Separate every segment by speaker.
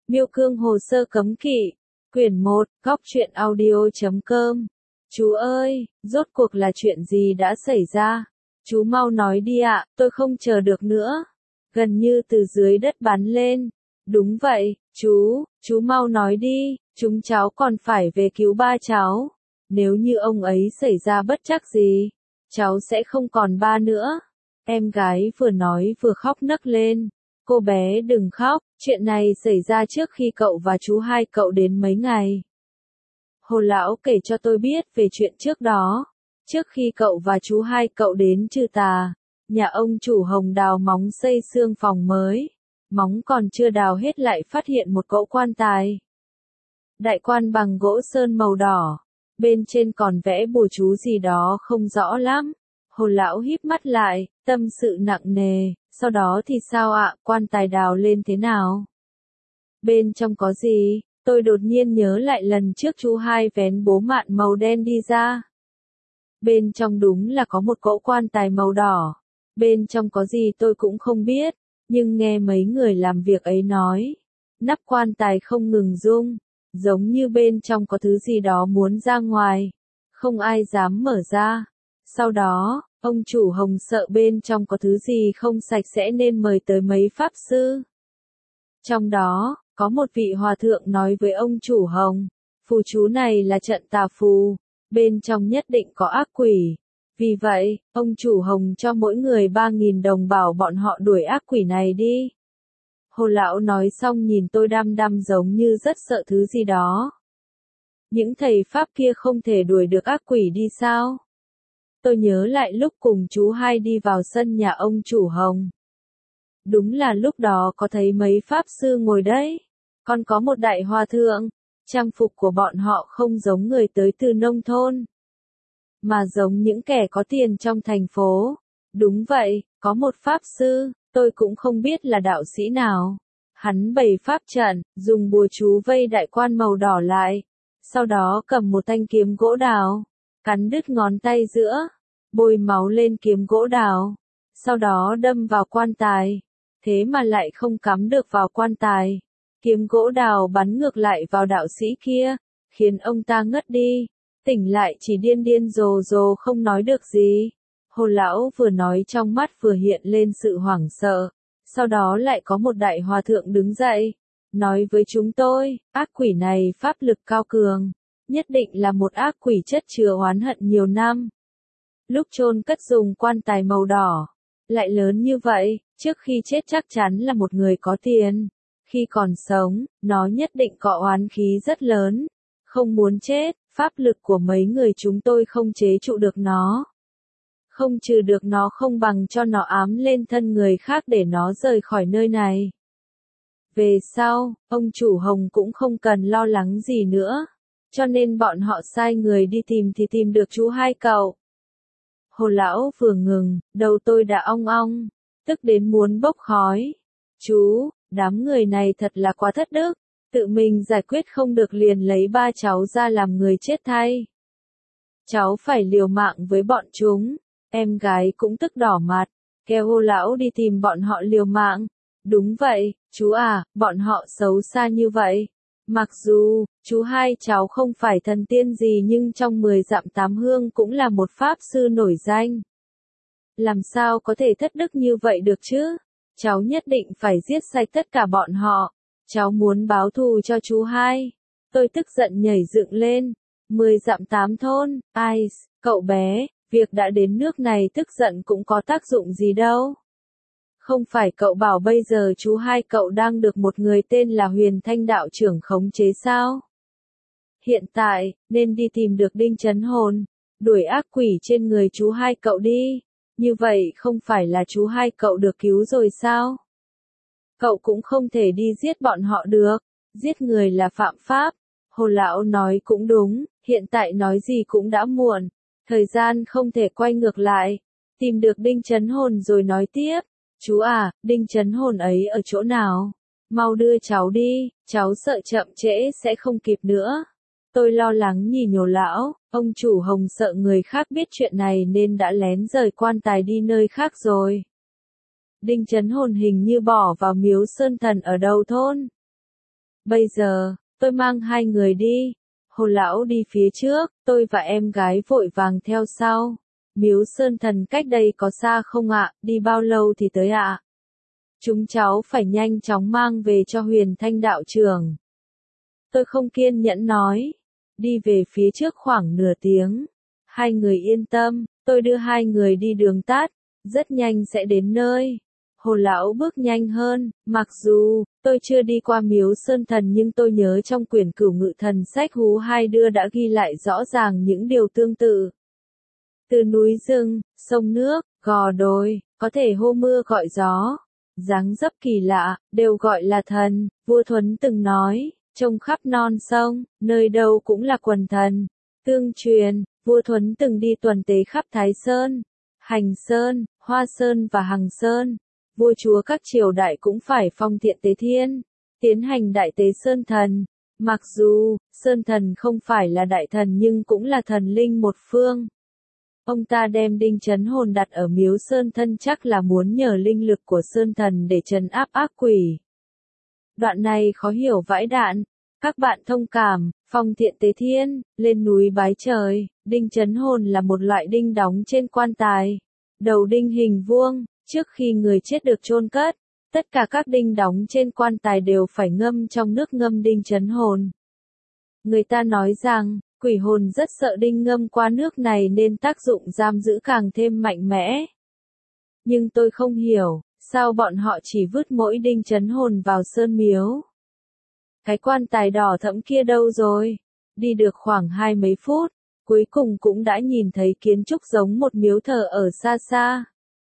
Speaker 1: Miêu Cương hồ sơ cấm kỵ, quyển 1, góc truyện audio.com. Chú ơi, rốt cuộc là chuyện gì đã xảy ra? Chú mau nói đi ạ, tôi không chờ được nữa. Gần như từ dưới đất bắn lên. Đúng vậy, chú mau nói đi, chúng cháu còn phải về cứu ba cháu. Nếu như ông ấy xảy ra bất trắc gì, cháu sẽ không còn ba nữa. Em gái vừa nói vừa khóc nấc lên. Cô bé đừng khóc, chuyện này xảy ra trước khi cậu và chú hai cậu đến mấy ngày. Hồ lão kể cho tôi biết về chuyện trước đó. Trước khi cậu và chú hai cậu đến Trừ Tà, nhà ông chủ Hồng đào móng xây xương phòng mới. Móng còn chưa đào hết lại phát hiện một cỗ quan tài. Đại quan bằng gỗ sơn màu đỏ. Bên trên còn vẽ bùa chú gì đó không rõ lắm. Hồ lão híp mắt lại, tâm sự nặng nề. Sau đó thì sao ạ, quan tài đào lên thế nào? Bên trong có gì? Tôi đột nhiên nhớ lại lần trước chú hai vén bố mạn màu đen đi ra. Bên trong đúng là có một cỗ quan tài màu đỏ. Bên trong có gì tôi cũng không biết, nhưng nghe mấy người làm việc ấy nói. Nắp quan tài không ngừng rung, giống như bên trong có thứ gì đó muốn ra ngoài. Không ai dám mở ra. Sau đó, ông chủ Hồng sợ bên trong có thứ gì không sạch sẽ nên mời tới mấy pháp sư. Trong đó, có một vị hòa thượng nói với ông chủ Hồng, phù chú này là trận tà phù, bên trong nhất định có ác quỷ. Vì vậy, ông chủ Hồng cho mỗi người 3.000 đồng bảo bọn họ đuổi ác quỷ này đi. Hồ lão nói xong nhìn tôi đăm đăm giống như rất sợ thứ gì đó. Những thầy pháp kia không thể đuổi được ác quỷ đi sao? Tôi nhớ lại lúc cùng chú hai đi vào sân nhà ông chủ Hồng. Đúng là lúc đó có thấy mấy pháp sư ngồi đấy. Còn có một đại hòa thượng. Trang phục của bọn họ không giống người tới từ nông thôn, mà giống những kẻ có tiền trong thành phố. Đúng vậy, có một pháp sư, tôi cũng không biết là đạo sĩ nào. Hắn bày pháp trận, dùng bùa chú vây đại quan màu đỏ lại. Sau đó cầm một thanh kiếm gỗ đào, cắn đứt ngón tay giữa, bôi máu lên kiếm gỗ đào. Sau đó đâm vào quan tài. Thế mà lại không cắm được vào quan tài. Kiếm gỗ đào bắn ngược lại vào đạo sĩ kia, khiến ông ta ngất đi. Tỉnh lại chỉ điên điên rồ rồ không nói được gì. Hồ lão vừa nói trong mắt vừa hiện lên sự hoảng sợ. Sau đó lại có một đại hòa thượng đứng dậy, nói với chúng tôi, ác quỷ này pháp lực cao cường, nhất định là một ác quỷ chất chứa oán hận nhiều năm. Lúc chôn cất dùng quan tài màu đỏ, lại lớn như vậy, trước khi chết chắc chắn là một người có tiền. Khi còn sống, nó nhất định có oán khí rất lớn. Không muốn chết, pháp lực của mấy người chúng tôi không chế trụ được nó. Không trừ được nó không bằng cho nó ám lên thân người khác để nó rời khỏi nơi này. Về sau, ông chủ Hồng cũng không cần lo lắng gì nữa. Cho nên bọn họ sai người đi tìm thì tìm được chú hai cậu. Hồ lão vừa ngừng, đầu tôi đã ong ong, tức đến muốn bốc khói. Chú, đám người này thật là quá thất đức, tự mình giải quyết không được liền lấy ba cháu ra làm người chết thay. Cháu phải liều mạng với bọn chúng. Em gái cũng tức đỏ mặt, kêu Hồ lão đi tìm bọn họ liều mạng. Đúng vậy, chú à, bọn họ xấu xa như vậy. Mặc dù, chú hai cháu không phải thần tiên gì nhưng trong 10 dặm 8 hương cũng là một pháp sư nổi danh. Làm sao có thể thất đức như vậy được chứ? Cháu nhất định phải giết sạch tất cả bọn họ. Cháu muốn báo thù cho chú hai. Tôi tức giận nhảy dựng lên. 10 dặm 8 thôn, ai, cậu bé, việc đã đến nước này tức giận cũng có tác dụng gì đâu. Không phải cậu bảo bây giờ chú hai cậu đang được một người tên là Huyền Thanh đạo trưởng khống chế sao? Hiện tại, nên đi tìm được Đinh Chấn Hồn, đuổi ác quỷ trên người chú hai cậu đi. Như vậy không phải là chú hai cậu được cứu rồi sao? Cậu cũng không thể đi giết bọn họ được. Giết người là phạm pháp. Hồ lão nói cũng đúng, hiện tại nói gì cũng đã muộn. Thời gian không thể quay ngược lại. Tìm được Đinh Chấn Hồn rồi nói tiếp. Chú à, Đinh Chấn Hồn ấy ở chỗ nào? Mau đưa cháu đi, cháu sợ chậm trễ sẽ không kịp nữa. Tôi lo lắng nhìn Hồ lão, ông chủ Hồng sợ người khác biết chuyện này nên đã lén rời quan tài đi nơi khác rồi. Đinh Chấn Hồn hình như bỏ vào miếu sơn thần ở đầu thôn. Bây giờ, tôi mang hai người đi. Hồ lão đi phía trước, tôi và em gái vội vàng theo sau. Miếu Sơn Thần cách đây có xa không ạ, đi bao lâu thì tới ạ? Chúng cháu phải nhanh chóng mang về cho Huyền Thanh đạo trưởng. Tôi không kiên nhẫn nói. Đi về phía trước khoảng nửa tiếng. Hai người yên tâm, tôi đưa hai người đi đường tắt, rất nhanh sẽ đến nơi. Hồ lão bước nhanh hơn, mặc dù tôi chưa đi qua Miếu Sơn Thần nhưng tôi nhớ trong quyển Cửu Ngự Thần sách Hú Hai Đưa đã ghi lại rõ ràng những điều tương tự. Từ núi rừng, sông nước, gò đồi, có thể hô mưa gọi gió, dáng dấp kỳ lạ, đều gọi là thần. Vua Thuấn từng nói, trông khắp non sông, nơi đâu cũng là quần thần. Tương truyền, vua Thuấn từng đi tuần tế khắp Thái Sơn, Hành Sơn, Hoa Sơn và Hằng Sơn. Vua chúa các triều đại cũng phải phong thiện tế thiên, tiến hành đại tế Sơn Thần. Mặc dù, Sơn Thần không phải là đại thần nhưng cũng là thần linh một phương. Ông ta đem Đinh Chấn Hồn đặt ở Miếu Sơn Thân chắc là muốn nhờ linh lực của Sơn Thần để trấn áp ác quỷ. Đoạn này khó hiểu vãi đạn. Các bạn thông cảm, phong thiện tế thiên, lên núi bái trời. Đinh Chấn Hồn là một loại đinh đóng trên quan tài. Đầu đinh hình vuông, trước khi người chết được chôn cất, tất cả các đinh đóng trên quan tài đều phải ngâm trong nước ngâm đinh chấn hồn. Người ta nói rằng, quỷ hồn rất sợ đinh ngâm qua nước này nên tác dụng giam giữ càng thêm mạnh mẽ. Nhưng tôi không hiểu, sao bọn họ chỉ vứt mỗi đinh chấn hồn vào sơn miếu. Cái quan tài đỏ thẫm kia đâu rồi? Đi được khoảng 20 mấy phút, cuối cùng cũng đã nhìn thấy kiến trúc giống một miếu thờ ở xa xa.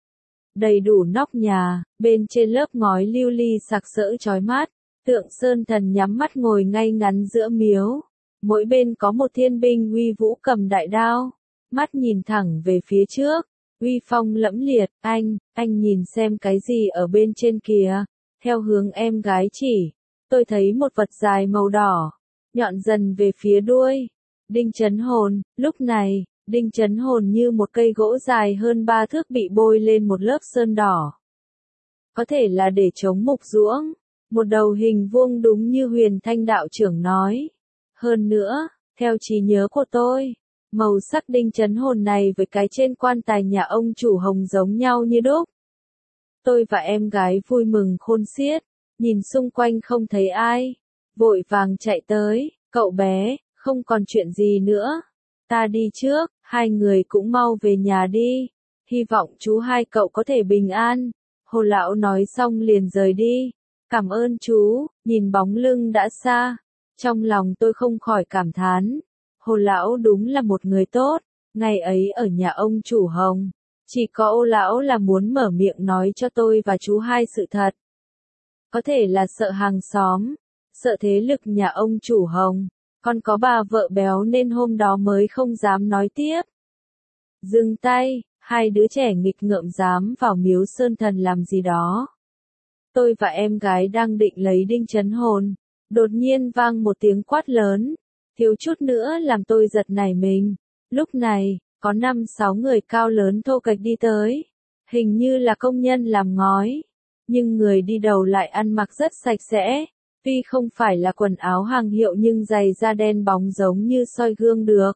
Speaker 1: Đầy đủ nóc nhà, bên trên lớp ngói lưu ly sặc sỡ chói mắt, tượng Sơn Thần nhắm mắt ngồi ngay ngắn giữa miếu. Mỗi bên có một thiên binh uy vũ cầm đại đao, mắt nhìn thẳng về phía trước, uy phong lẫm liệt. Anh nhìn xem cái gì ở bên trên kìa. Theo hướng em gái chỉ, tôi thấy một vật dài màu đỏ, nhọn dần về phía đuôi. Đinh chấn hồn, lúc này, đinh chấn hồn như một cây gỗ dài hơn 3 thước bị bôi lên một lớp sơn đỏ. Có thể là để chống mục ruỗng, một đầu hình vuông đúng như Huyền Thanh đạo trưởng nói. Hơn nữa, theo trí nhớ của tôi, màu sắc đinh chấn hồn này với cái trên quan tài nhà ông chủ Hồng giống nhau như đúc. Tôi và em gái vui mừng khôn xiết, nhìn xung quanh không thấy ai, vội vàng chạy tới. Cậu bé, không còn chuyện gì nữa, ta đi trước. Hai người cũng mau về nhà đi, hy vọng chú hai cậu có thể bình an. Hồ lão nói xong liền rời đi. Cảm ơn chú. Nhìn bóng lưng đã xa, trong lòng tôi không khỏi cảm thán, Hồ lão đúng là một người tốt. Ngày ấy ở nhà ông chủ Hồng, chỉ có Ô lão là muốn mở miệng nói cho tôi và chú hai sự thật. Có thể là sợ hàng xóm, sợ thế lực nhà ông chủ Hồng, còn có bà vợ béo nên hôm đó mới không dám nói tiếp. Dừng tay, hai đứa trẻ nghịch ngợm dám vào Miếu Sơn Thần làm gì đó. Tôi và em gái đang định lấy đinh chấn hồn, đột nhiên vang một tiếng quát lớn, thiếu chút nữa làm tôi giật nảy mình. Lúc này, có 5-6 người cao lớn thô kệch đi tới, hình như là công nhân làm ngói, nhưng người đi đầu lại ăn mặc rất sạch sẽ. Tuy không phải là quần áo hàng hiệu nhưng giày da đen bóng giống như soi gương được.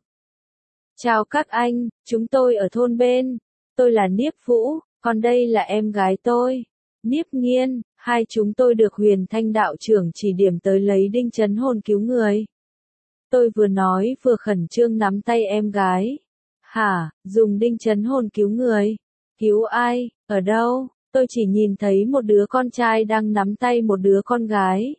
Speaker 1: Chào các anh, chúng tôi ở thôn bên. Tôi là Niếp Vũ, còn đây là em gái tôi, Niếp Nghiên. Hai chúng tôi được Huyền Thanh đạo trưởng chỉ điểm tới lấy đinh chấn hồn cứu người. Tôi vừa nói vừa khẩn trương nắm tay em gái. Hả, dùng đinh chấn hồn cứu người? Cứu ai, ở đâu? Tôi chỉ nhìn thấy một đứa con trai đang nắm tay một đứa con gái.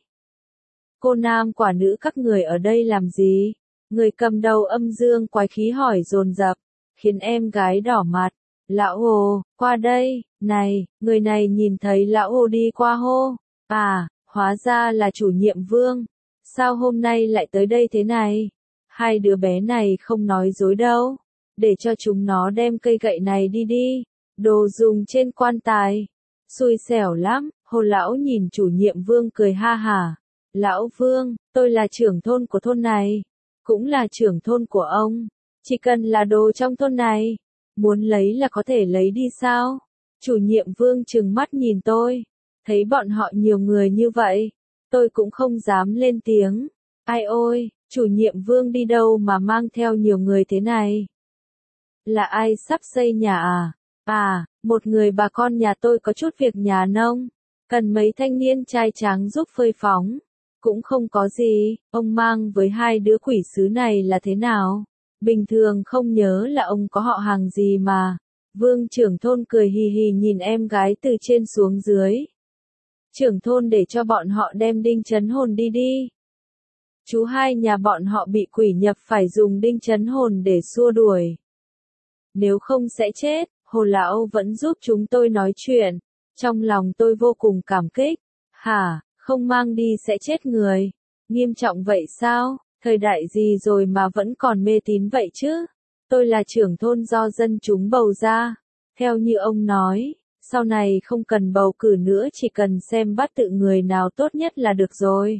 Speaker 1: Cô nam quả nữ các người ở đây làm gì? Người cầm đầu âm dương quái khí hỏi dồn dập, khiến em gái đỏ mặt. Lão Hồ, qua đây. Này, người này nhìn thấy Lão Hồ đi qua hô. À, hóa ra là chủ nhiệm Vương. Sao hôm nay lại tới đây thế này? Hai đứa bé này không nói dối đâu. Để cho chúng nó đem cây gậy này đi đi. Đồ dùng trên quan tài. Xui xẻo lắm. Hồ lão nhìn chủ nhiệm Vương cười ha hả. Lão Vương, tôi là trưởng thôn của thôn này, cũng là trưởng thôn của ông. Chỉ cần là đồ trong thôn này, muốn lấy là có thể lấy đi sao? Chủ nhiệm Vương trừng mắt nhìn tôi, thấy bọn họ nhiều người như vậy, tôi cũng không dám lên tiếng. Ai ôi, chủ nhiệm Vương đi đâu mà mang theo nhiều người thế này? Là ai sắp xây nhà à? À, một người bà con nhà tôi có chút việc nhà nông, cần mấy thanh niên trai tráng giúp phơi phóng. Cũng không có gì, ông mang với hai đứa quỷ sứ này là thế nào? Bình thường không nhớ là ông có họ hàng gì mà. Vương trưởng thôn cười hì hì nhìn em gái từ trên xuống dưới. Trưởng thôn để cho bọn họ đem đinh trấn hồn đi đi. Chú hai nhà bọn họ bị quỷ nhập phải dùng đinh trấn hồn để xua đuổi. Nếu không sẽ chết, Hồ lão vẫn giúp chúng tôi nói chuyện. Trong lòng tôi vô cùng cảm kích. Hả, không mang đi sẽ chết người. Nghiêm trọng vậy sao? Thời đại gì rồi mà vẫn còn mê tín vậy chứ? Tôi là trưởng thôn do dân chúng bầu ra. Theo như ông nói, sau này không cần bầu cử nữa, chỉ cần xem bát tự người nào tốt nhất là được rồi.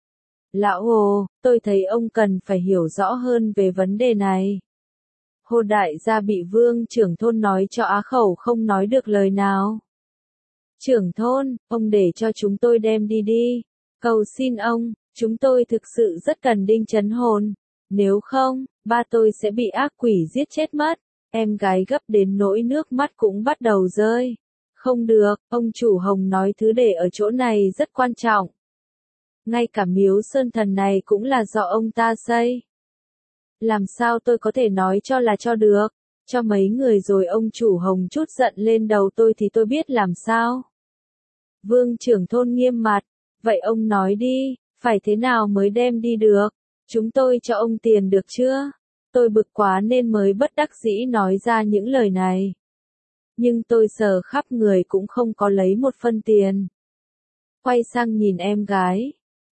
Speaker 1: Lão Hồ, tôi thấy ông cần phải hiểu rõ hơn về vấn đề này. Hồ đại gia bị Vương trưởng thôn nói cho á khẩu không nói được lời nào. Trưởng thôn, ông để cho chúng tôi đem đi đi. Cầu xin ông, chúng tôi thực sự rất cần đinh trấn hồn. Nếu không, ba tôi sẽ bị ác quỷ giết chết mất. Em gái gấp đến nỗi nước mắt cũng bắt đầu rơi. Không được, ông chủ Hồng nói thứ để ở chỗ này rất quan trọng. Ngay cả miếu sơn thần này cũng là do ông ta xây. Làm sao tôi có thể nói cho là cho được? Cho mấy người rồi ông chủ Hồng chút giận lên đầu tôi thì tôi biết làm sao? Vương trưởng thôn nghiêm mặt. Vậy ông nói đi, phải thế nào mới đem đi được? Chúng tôi cho ông tiền được chưa? Tôi bực quá nên mới bất đắc dĩ nói ra những lời này. Nhưng tôi sờ khắp người cũng không có lấy một phân tiền. Quay sang nhìn em gái.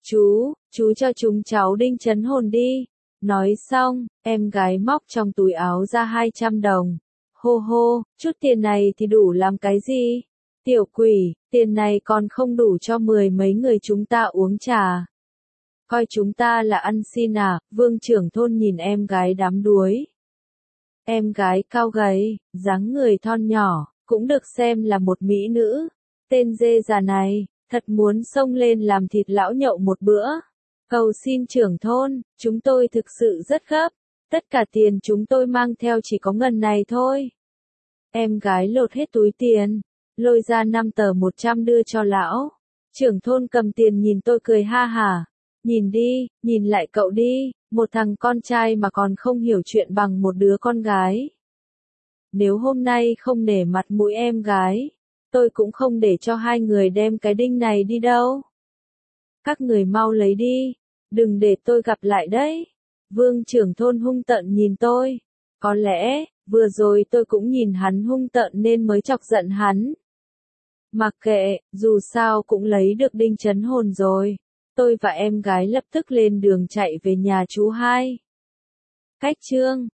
Speaker 1: Chú cho chúng cháu đinh trấn hồn đi. Nói xong, em gái móc trong túi áo ra 200 đồng. Hô hô, chút tiền này thì đủ làm cái gì? Tiểu quỷ, tiền này còn không đủ cho 10 mấy người chúng ta uống trà. Coi chúng ta là ăn xin à? Vương trưởng thôn nhìn em gái đám đuối. Em gái cao gầy, dáng người thon nhỏ, cũng được xem là một mỹ nữ. Tên dê già này, thật muốn xông lên làm thịt lão nhậu một bữa. Cầu xin trưởng thôn, chúng tôi thực sự rất gấp. Tất cả tiền chúng tôi mang theo chỉ có ngần này thôi. Em gái lột hết túi tiền, lôi ra 5 tờ 100 đưa cho lão. Trưởng thôn cầm tiền nhìn tôi cười ha hả. Nhìn đi, nhìn lại cậu đi, một thằng con trai mà còn không hiểu chuyện bằng một đứa con gái. Nếu hôm nay không nể mặt mũi em gái, tôi cũng không để cho hai người đem cái đinh này đi đâu. Các người mau lấy đi, đừng để tôi gặp lại đấy. Vương trưởng thôn hung tợn nhìn tôi. Có lẽ, vừa rồi tôi cũng nhìn hắn hung tợn nên mới chọc giận hắn. Mặc kệ, dù sao cũng lấy được đinh trấn hồn rồi. Tôi và em gái lập tức lên đường chạy về nhà chú hai. Cách chương